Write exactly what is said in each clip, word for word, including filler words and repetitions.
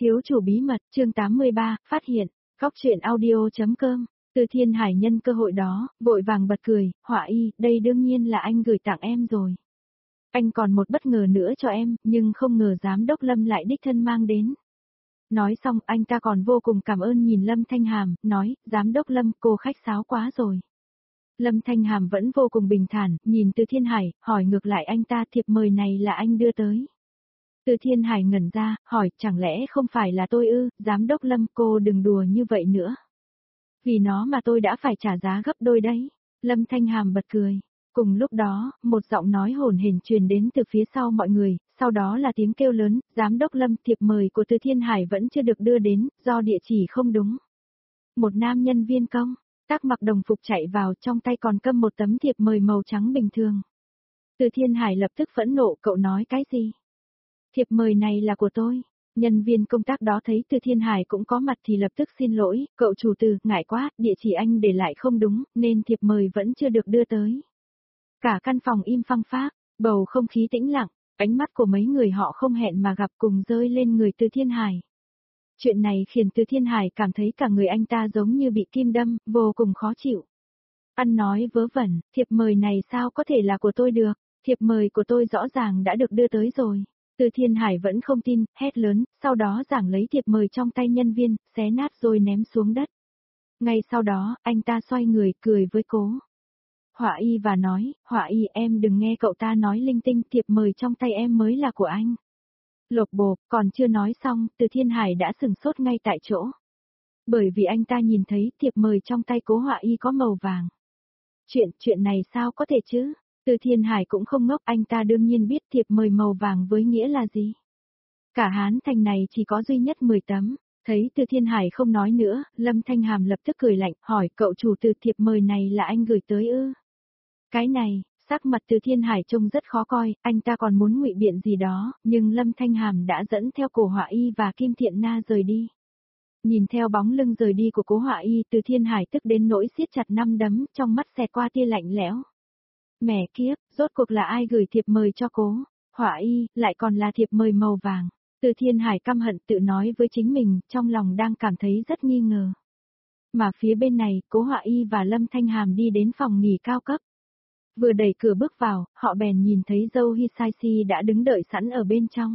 Thiếu chủ bí mật, chương tám mươi ba, phát hiện, góc truyện audio.com, Từ Thiên Hải nhân cơ hội đó, vội vàng bật cười, Họa Y, đây đương nhiên là anh gửi tặng em rồi. Anh còn một bất ngờ nữa cho em, nhưng không ngờ giám đốc Lâm lại đích thân mang đến. Nói xong anh ta còn vô cùng cảm ơn nhìn Lâm Thanh Hàm, nói, giám đốc Lâm, cô khách sáo quá rồi. Lâm Thanh Hàm vẫn vô cùng bình thản, nhìn Từ Thiên Hải, hỏi ngược lại anh ta thiệp mời này là anh đưa tới. Từ Thiên Hải ngẩn ra, hỏi chẳng lẽ không phải là tôi ư, giám đốc Lâm cô đừng đùa như vậy nữa. Vì nó mà tôi đã phải trả giá gấp đôi đấy. Lâm Thanh Hàm bật cười. Cùng lúc đó, một giọng nói hồn hển truyền đến từ phía sau mọi người, sau đó là tiếng kêu lớn, giám đốc Lâm thiệp mời của Từ Thiên Hải vẫn chưa được đưa đến, do địa chỉ không đúng. Một nam nhân viên công, tác mặc đồng phục chạy vào trong tay còn cầm một tấm thiệp mời màu trắng bình thường. Từ Thiên Hải lập tức phẫn nộ, cậu nói cái gì? Thiệp mời này là của tôi. Nhân viên công tác đó thấy Từ Thiên Hải cũng có mặt thì lập tức xin lỗi, cậu chủ Từ, ngại quá, địa chỉ anh để lại không đúng, nên thiệp mời vẫn chưa được đưa tới. Cả căn phòng im phăng phác, bầu không khí tĩnh lặng, ánh mắt của mấy người họ không hẹn mà gặp cùng rơi lên người Từ Thiên Hải. Chuyện này khiến Từ Thiên Hải cảm thấy cả người anh ta giống như bị kim đâm, vô cùng khó chịu. Ăn nói vớ vẩn, thiệp mời này sao có thể là của tôi được, thiệp mời của tôi rõ ràng đã được đưa tới rồi. Từ Thiên Hải vẫn không tin, hét lớn, sau đó giảng lấy thiệp mời trong tay nhân viên, xé nát rồi ném xuống đất. Ngay sau đó, anh ta xoay người, cười với Cố Họa Y và nói, Họa Y em đừng nghe cậu ta nói linh tinh, thiệp mời trong tay em mới là của anh. Lột bột, còn chưa nói xong, Từ Thiên Hải đã sừng sốt ngay tại chỗ. Bởi vì anh ta nhìn thấy thiệp mời trong tay Cố Họa Y có màu vàng. Chuyện, chuyện này sao có thể chứ? Từ Thiên Hải cũng không ngốc, anh ta đương nhiên biết thiệp mời màu vàng với nghĩa là gì. Cả Hán Thành này chỉ có duy nhất mười tấm. Thấy Từ Thiên Hải không nói nữa, Lâm Thanh Hàm lập tức cười lạnh, hỏi cậu chủ Từ thiệp mời này là anh gửi tới ư? Cái này, sắc mặt Từ Thiên Hải trông rất khó coi, anh ta còn muốn ngụy biện gì đó, nhưng Lâm Thanh Hàm đã dẫn theo Cố Họa Y và Kim Thiện Na rời đi. Nhìn theo bóng lưng rời đi của Cố Họa Y, Từ Thiên Hải tức đến nỗi siết chặt năm đấm, trong mắt xẹt qua tia lạnh lẽo. Mẹ kiếp, rốt cuộc là ai gửi thiệp mời cho Cố Họa Y, lại còn là thiệp mời màu vàng. Từ Thiên Hải căm hận tự nói với chính mình, trong lòng đang cảm thấy rất nghi ngờ. Mà phía bên này, Cố Họa Y và Lâm Thanh Hàm đi đến phòng nghỉ cao cấp. Vừa đẩy cửa bước vào, họ bèn nhìn thấy Dâu Hisashi đã đứng đợi sẵn ở bên trong.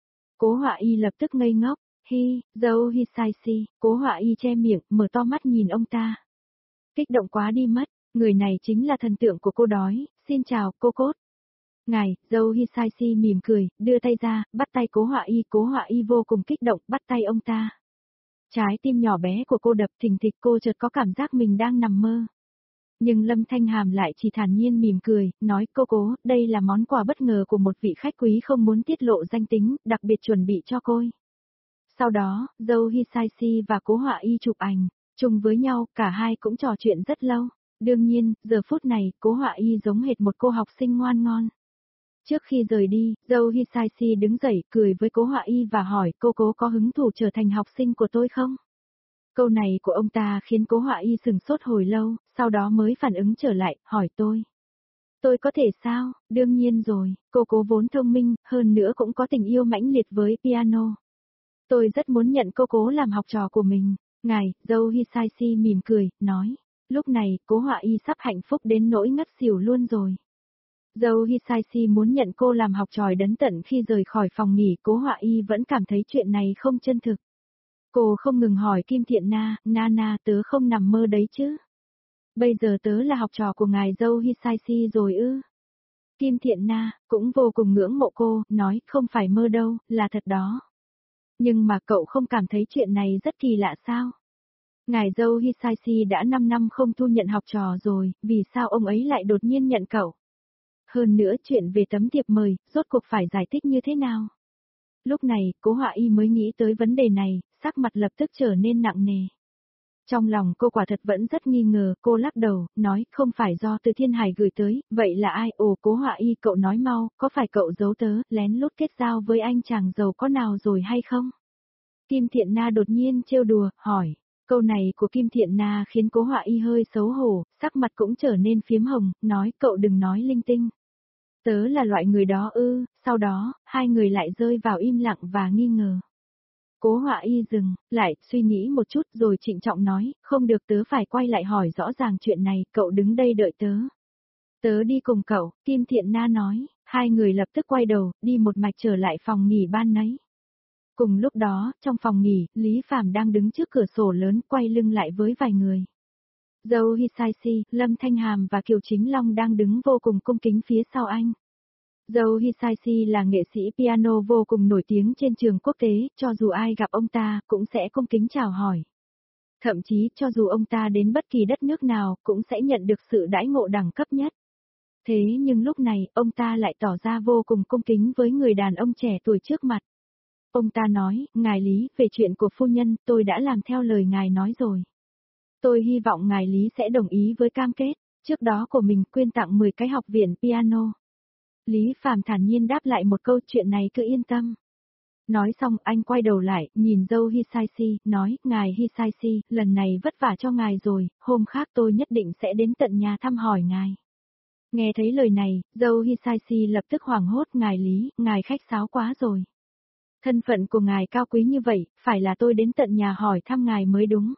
Cố Họa Y lập tức ngây ngốc, hi, Dâu Hisashi, Cố Họa Y che miệng, mở to mắt nhìn ông ta. Kích động quá đi mất, người này chính là thần tượng của cô đói, xin chào, cô Cốt. Ngài, Dâu Hisashi mỉm cười, đưa tay ra, bắt tay Cố Họa Y, Cố Họa Y vô cùng kích động, bắt tay ông ta. Trái tim nhỏ bé của cô đập thình thịch, cô chợt có cảm giác mình đang nằm mơ. Nhưng Lâm Thanh Hàm lại chỉ thản nhiên mỉm cười, nói cô Cố, đây là món quà bất ngờ của một vị khách quý không muốn tiết lộ danh tính, đặc biệt chuẩn bị cho cô. Sau đó, Dâu Hisashi và Cố Họa Y chụp ảnh, chung với nhau, cả hai cũng trò chuyện rất lâu. Đương nhiên, giờ phút này, Cố Họa Y giống hệt một cô học sinh ngoan ngon. Trước khi rời đi, Dâu Hisashi đứng dậy, cười với Cố Họa Y và hỏi cô Cố có hứng thú trở thành học sinh của tôi không? Câu này của ông ta khiến Cố Họa Y sừng sốt hồi lâu, sau đó mới phản ứng trở lại, hỏi tôi. Tôi có thể sao? Đương nhiên rồi, cô Cố vốn thông minh, hơn nữa cũng có tình yêu mãnh liệt với piano. Tôi rất muốn nhận cô Cố làm học trò của mình. Ngài, Dâu Hisashi mỉm cười, nói. Lúc này, Cố Họa Y sắp hạnh phúc đến nỗi ngất xỉu luôn rồi. Dâu Hisashi muốn nhận cô làm học trò đến tận khi rời khỏi phòng nghỉ, Cố Họa Y vẫn cảm thấy chuyện này không chân thực. Cô không ngừng hỏi Kim Thiện Na, Nana tớ không nằm mơ đấy chứ. Bây giờ tớ là học trò của ngài Dâu Hisashi rồi ư. Kim Thiện Na, cũng vô cùng ngưỡng mộ cô, nói không phải mơ đâu, là thật đó. Nhưng mà cậu không cảm thấy chuyện này rất kỳ lạ sao? Ngài Dâu Hisashi đã năm năm không thu nhận học trò rồi, vì sao ông ấy lại đột nhiên nhận cậu? Hơn nữa chuyện về tấm thiệp mời, rốt cuộc phải giải thích như thế nào? Lúc này, Cố Họa Y mới nghĩ tới vấn đề này, sắc mặt lập tức trở nên nặng nề. Trong lòng cô quả thật vẫn rất nghi ngờ, cô lắc đầu, nói không phải do Từ Thiên Hải gửi tới, vậy là ai? Ồ Cố Họa Y cậu nói mau, có phải cậu giấu tớ, lén lút kết giao với anh chàng giàu có nào rồi hay không? Kim Thiện Na đột nhiên trêu đùa, hỏi. Câu này của Kim Thiện Na khiến Cố Họa Y hơi xấu hổ, sắc mặt cũng trở nên phiếm hồng, nói cậu đừng nói linh tinh. Tớ là loại người đó ư, sau đó, hai người lại rơi vào im lặng và nghi ngờ. Cố Họa Y dừng, lại, suy nghĩ một chút rồi trịnh trọng nói, không được tớ phải quay lại hỏi rõ ràng chuyện này, cậu đứng đây đợi tớ. Tớ đi cùng cậu, Kim Thiện Na nói, hai người lập tức quay đầu, đi một mạch trở lại phòng nghỉ ban nấy. Cùng lúc đó, trong phòng nghỉ, Lý Phàm đang đứng trước cửa sổ lớn quay lưng lại với vài người. Dâu Hisashi, Lâm Thanh Hàm và Kiều Chính Long đang đứng vô cùng cung kính phía sau anh. Dâu Hisashi là nghệ sĩ piano vô cùng nổi tiếng trên trường quốc tế, cho dù ai gặp ông ta cũng sẽ cung kính chào hỏi. Thậm chí cho dù ông ta đến bất kỳ đất nước nào cũng sẽ nhận được sự đãi ngộ đẳng cấp nhất. Thế nhưng lúc này, ông ta lại tỏ ra vô cùng cung kính với người đàn ông trẻ tuổi trước mặt. Ông ta nói, ngài Lý, về chuyện của phu nhân, tôi đã làm theo lời ngài nói rồi. Tôi hy vọng ngài Lý sẽ đồng ý với cam kết, trước đó của mình quyên tặng mười cái học viện piano. Lý Phàm thản nhiên đáp lại một câu chuyện này cứ yên tâm. Nói xong anh quay đầu lại, nhìn dâu Hisashi, nói, ngài Hisashi, lần này vất vả cho ngài rồi, hôm khác tôi nhất định sẽ đến tận nhà thăm hỏi ngài. Nghe thấy lời này, dâu Hisashi lập tức hoảng hốt, ngài Lý, ngài khách sáo quá rồi. Thân phận của ngài cao quý như vậy, phải là tôi đến tận nhà hỏi thăm ngài mới đúng.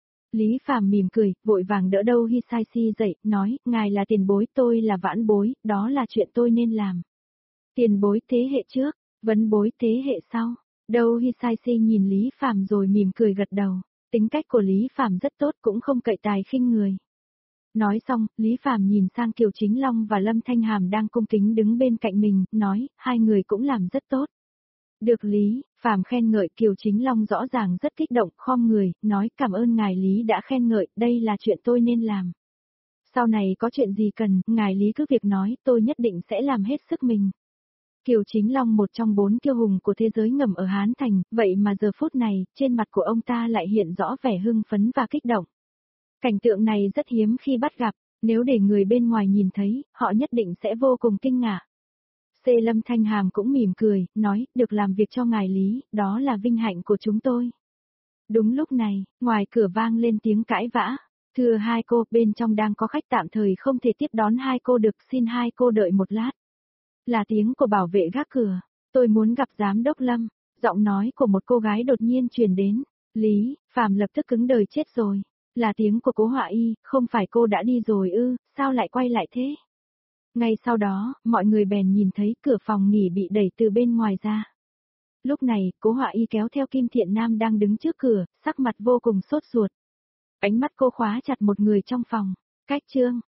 Lý Phàm mỉm cười, vội vàng đỡ đầu Hisashi dậy, nói, ngài là tiền bối, tôi là vãn bối, đó là chuyện tôi nên làm. Tiền bối thế hệ trước, vấn bối thế hệ sau. Đầu Hisashi nhìn Lý Phàm rồi mỉm cười gật đầu, tính cách của Lý Phàm rất tốt cũng không cậy tài khinh người. Nói xong, Lý Phàm nhìn sang Kiều Chính Long và Lâm Thanh Hàm đang cung kính đứng bên cạnh mình, nói, hai người cũng làm rất tốt. Được Lý, Phàm khen ngợi, Kiều Chính Long rõ ràng rất kích động, khom người, nói cảm ơn ngài Lý đã khen ngợi, đây là chuyện tôi nên làm. Sau này có chuyện gì cần, ngài Lý cứ việc nói, tôi nhất định sẽ làm hết sức mình. Kiều Chính Long một trong bốn kiêu hùng của thế giới ngầm ở Hán Thành, vậy mà giờ phút này, trên mặt của ông ta lại hiện rõ vẻ hưng phấn và kích động. Cảnh tượng này rất hiếm khi bắt gặp, nếu để người bên ngoài nhìn thấy, họ nhất định sẽ vô cùng kinh ngạc. C. Lâm Thanh Hàm cũng mỉm cười, nói, được làm việc cho ngài Lý, đó là vinh hạnh của chúng tôi. Đúng lúc này, ngoài cửa vang lên tiếng cãi vã. Thưa hai cô, bên trong đang có khách tạm thời không thể tiếp đón hai cô được, xin hai cô đợi một lát. Là tiếng của bảo vệ gác cửa, tôi muốn gặp giám đốc Lâm, giọng nói của một cô gái đột nhiên truyền đến. Lý, Phàm lập tức cứng đời chết rồi. Là tiếng của Cố Họa Y, không phải cô đã đi rồi ư, sao lại quay lại thế? Ngay sau đó, mọi người bèn nhìn thấy cửa phòng nghỉ bị đẩy từ bên ngoài ra. Lúc này, Cố Họa Y kéo theo Kim Thiện Nam đang đứng trước cửa, sắc mặt vô cùng sốt ruột. Ánh mắt cô khóa chặt một người trong phòng. Cách chương,